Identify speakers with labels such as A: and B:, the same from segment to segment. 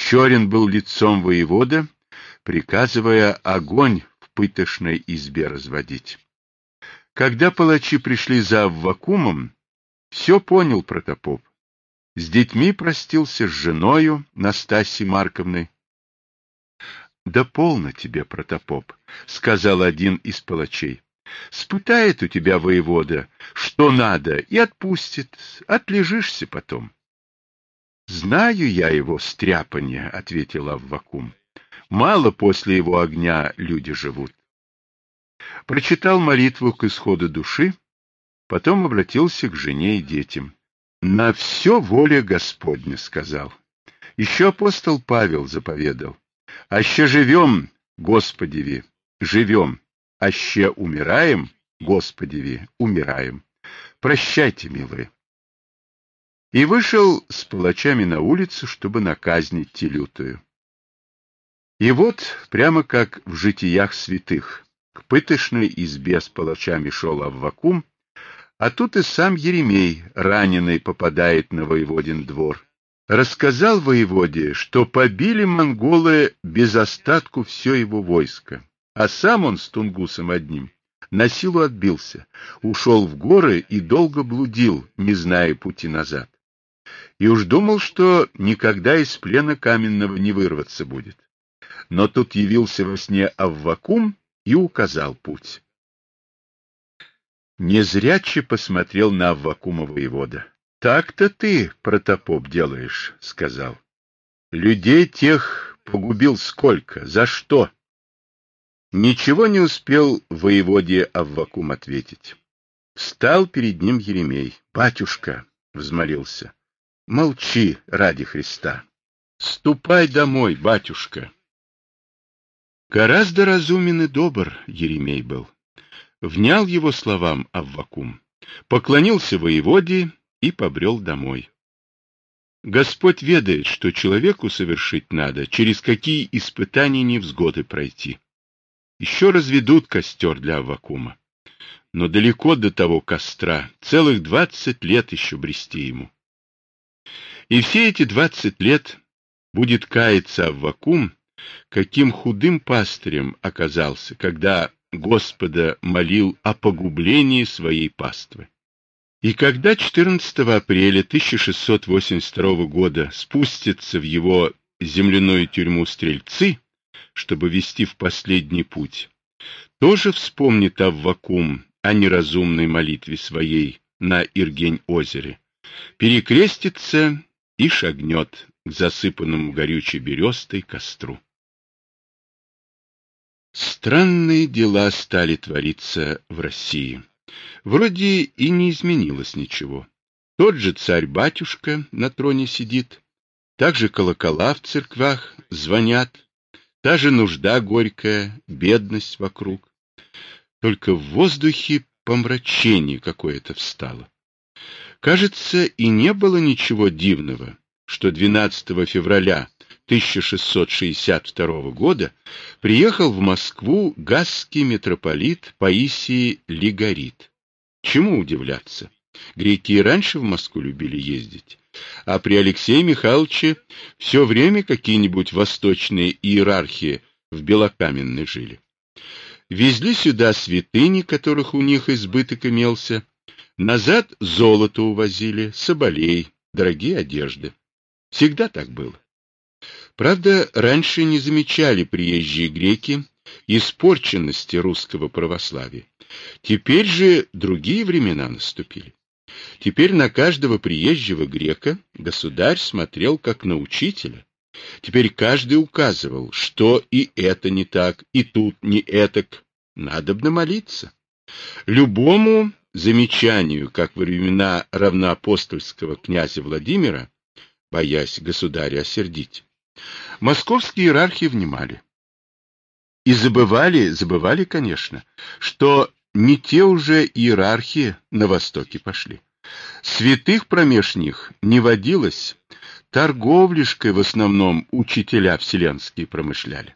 A: Черен был лицом воевода, приказывая огонь в пытошной избе разводить. Когда палачи пришли за Аввакумом, все понял протопоп. С детьми простился, с женою Настасьей Марковной. — Да полно тебе, протопоп, — сказал один из палачей. — Спытает у тебя воевода, что надо, и отпустит, отлежишься потом. — Знаю я его стряпанье, — ответил Аввакум. — Мало после его огня люди живут. Прочитал молитву к исходу души, потом обратился к жене и детям. — На все воля Господня, — сказал. Еще апостол Павел заповедал. — Аще живем, Господеви, живем, аще умираем, Господеви, умираем. Прощайте, милые. И вышел с палачами на улицу, чтобы наказнить телютую. И вот, прямо как в житиях святых, к пытошной избе с палачами шел Аввакум, а тут и сам Еремей, раненый, попадает на воеводин двор. Рассказал воеводе, что побили монголы без остатку все его войско, а сам он с Тунгусом одним на силу отбился, ушел в горы и долго блудил, не зная пути назад. И уж думал, что никогда из плена каменного не вырваться будет. Но тут явился во сне Аввакум и указал путь. Незряче посмотрел на Аввакума воевода. — Так-то ты, протопоп, делаешь, — сказал. — Людей тех погубил сколько? За что? Ничего не успел воеводе Аввакум ответить. Встал перед ним Еремей. — Батюшка, — взмолился, — молчи ради Христа. Ступай домой, батюшка. Гораздо разумен и добр Еремей был. Внял его словам Аввакум, поклонился воеводе и побрел домой. Господь ведает, что человеку совершить надо, через какие испытания невзгоды пройти. Еще разведут костер для Аввакума. Но далеко до того костра, целых 20 лет еще брести ему. И все эти 20 лет будет каяться Аввакум, каким худым пастырем оказался, когда Господа молил о погублении своей паствы. И когда 14 апреля 1682 года спустятся в его земляную тюрьму стрельцы, чтобы вести в последний путь, тоже вспомнит Аввакум о неразумной молитве своей на Иргень-озере, перекрестится и шагнет к засыпанному горючей берестой костру. Странные дела стали твориться в России. Вроде и не изменилось ничего. Тот же царь-батюшка на троне сидит, также колокола в церквях звонят, та же нужда горькая, бедность вокруг. Только в воздухе помрачение какое-то встало. Кажется, и не было ничего дивного, что 12 февраля 1662 года приехал в Москву гасский митрополит Паисий Лигорит. Чему удивляться? Греки и раньше в Москву любили ездить, а при Алексее Михайловиче все время какие-нибудь восточные иерархии в Белокаменной жили. Везли сюда святыни, которых у них избыток имелся, назад золото увозили, соболей, дорогие одежды. Всегда так было. Правда, раньше не замечали приезжие греки испорченности русского православия. Теперь же другие времена наступили. Теперь на каждого приезжего грека государь смотрел как на учителя. Теперь каждый указывал, что и это не так, и тут не этак. Надобно молиться. Любому замечанию, как во времена равноапостольского князя Владимира, боясь государя осердить, московские иерархи внимали. И забывали, конечно, что не те уже иерархи на востоке пошли. Святых промеж них не водилось, торговлишкой в основном учителя вселенские промышляли.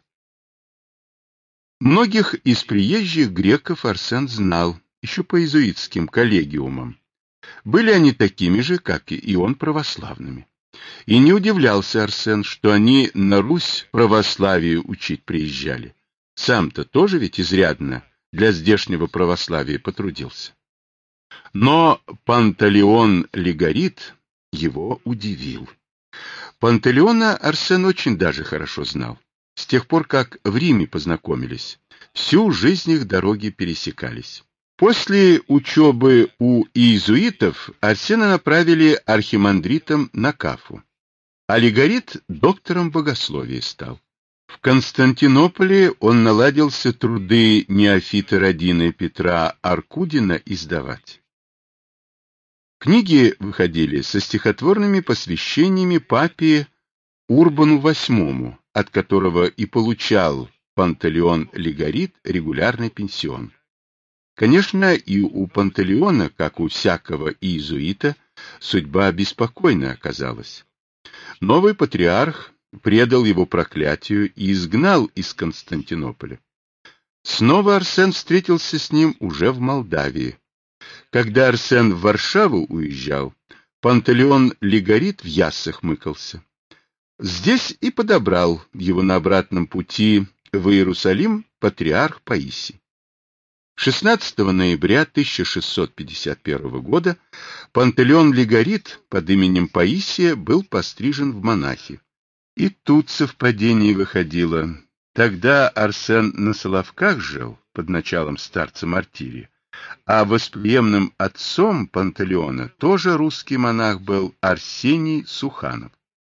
A: Многих из приезжих греков Арсен знал, еще по иезуитским коллегиумам. Были они такими же, как и он, православными. И не удивлялся Арсен, что они на Русь православию учить приезжали. Сам-то тоже ведь изрядно для здешнего православия потрудился. Но Панталеон Лигорит его удивил. Панталеона Арсен очень даже хорошо знал. С тех пор, как в Риме познакомились, всю жизнь их дороги пересекались. После учебы у иезуитов Арсена направили архимандритом на Кафу, а Лигорит доктором богословия стал. В Константинополе он наладился труды неофита Родины Петра Аркудина издавать. Книги выходили со стихотворными посвящениями папе Урбану VIII, от которого и получал Панталеон Лигорит регулярный пенсион. Конечно, и у Панталеона, как у всякого иезуита, судьба беспокойна оказалась. Новый патриарх предал его проклятию и изгнал из Константинополя. Снова Арсен встретился с ним уже в Молдавии. Когда Арсен в Варшаву уезжал, Панталеон Лигорит в Яссах мыкался. Здесь и подобрал его на обратном пути в Иерусалим патриарх Паисий. 16 ноября 1651 года Панталеон Лигорит под именем Паисия был пострижен в монахи. И тут совпадение выходило. Тогда Арсен на Соловках жил под началом старца Мартирия, а восприемным отцом Панталеона тоже русский монах был Арсений Суханов.